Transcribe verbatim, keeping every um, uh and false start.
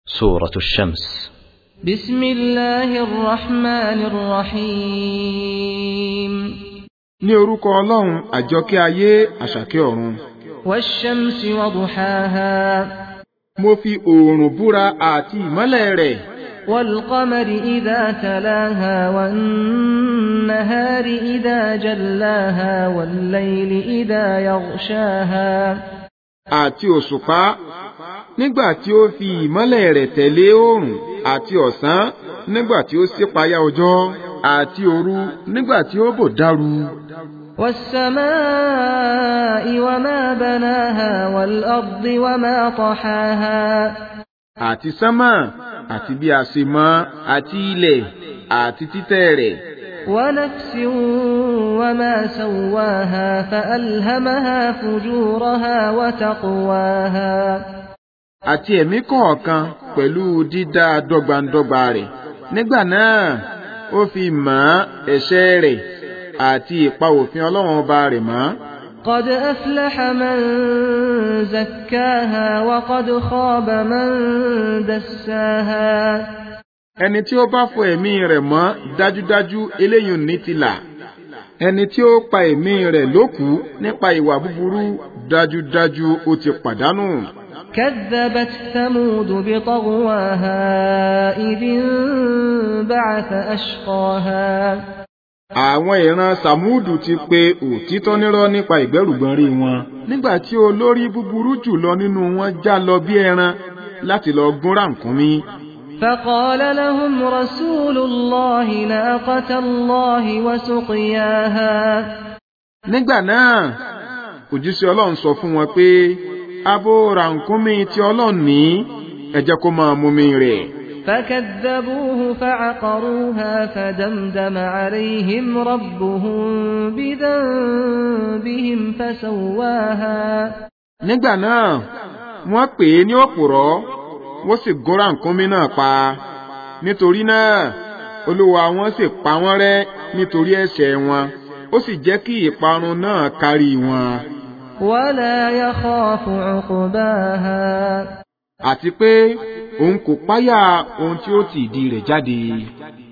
سورة الشمس. بسم الله الرحمن الرحيم. ní orúkọ Ọlọ́run àjọkẹ́ ayé àṣàkẹ́ ọ̀run. والشمس وضحاها. mo fi oòrùn búra àti ìmọ́lẹ̀ rẹ̀. والقمر إذا تلاها والنهار إذا جلاها والليل إذا يغشاها. àti òṣùpá nígbà tí ó fi ìmọ́lẹ̀ rẹ̀ tẹ̀lé oòrùn, àti ọ̀sán nígbà tí ó ṣípayá ọjọ́, àti òru nígbà tí ó bò dáru. والسماء وما بناها والأرض وما طحاها. àti sánmà àti bí a ṣe mọ̀, àti ilẹ̀ àti títẹ́ rẹ̀. ونفس وما سواها فألهمها فجورها وتقواها. àti ẹ̀mí kọ̀ọ̀kan pẹ̀lú dídá dọ́gbandọ́gba rẹ̀. nígbà náà ó fi mọ̀ ẹ̀ṣẹ̀ rẹ̀ àti ìpa òfin Ọlọ́run ọba rẹ̀ mọ́. قد أفلح من زكاها وقد خاب من دساها. ẹni tí ó bá fọ ẹ̀mí rẹ̀ mọ́, dájúdájú eléyìí ní ti là. ẹni tí ó pa ẹ̀mí rẹ̀ lókù nípa ìwà búburú, dájúdájú ó ti pàdánù. كذبت ثمود بطغواها إذ انبعث أشقاها. àwọn ìran Sàmúdù ti pe òtítọ́ nírọ́ nípa ìgbẹ́rùgbọ́nrí wọn, nígbà tí olórí búburú jùlọ nínú wọn já lọ bí ẹran láti lọ gún ràkúnmí. فقال لهم رسول الله ناقة الله وسقياها. nígbà náà òjíṣẹ́ Ọlọ́run sọ fún wọn pé abo ràkúnmí tí Ọlọ́run ní, ẹ jẹ́ kó máa mumi rẹ̀. فكذبوه فعقروها فدمدم عليهم ربهم بذنبهم فسواها. nígbà náà wọ́n pè é ní òpùrọ́, wọ́n sì gún ràkúnmí náà pa. nítorí náà Olúwa wọn sì pa wọ́n rẹ́ nítorí ẹ̀ṣẹ̀ wọn, ó sì jẹ́ kí ìparun náà kárí wọn. ولا يخاف عقباها. àti pé òun kò páyà ohun tí ó ti ìdí rẹ̀ jáde.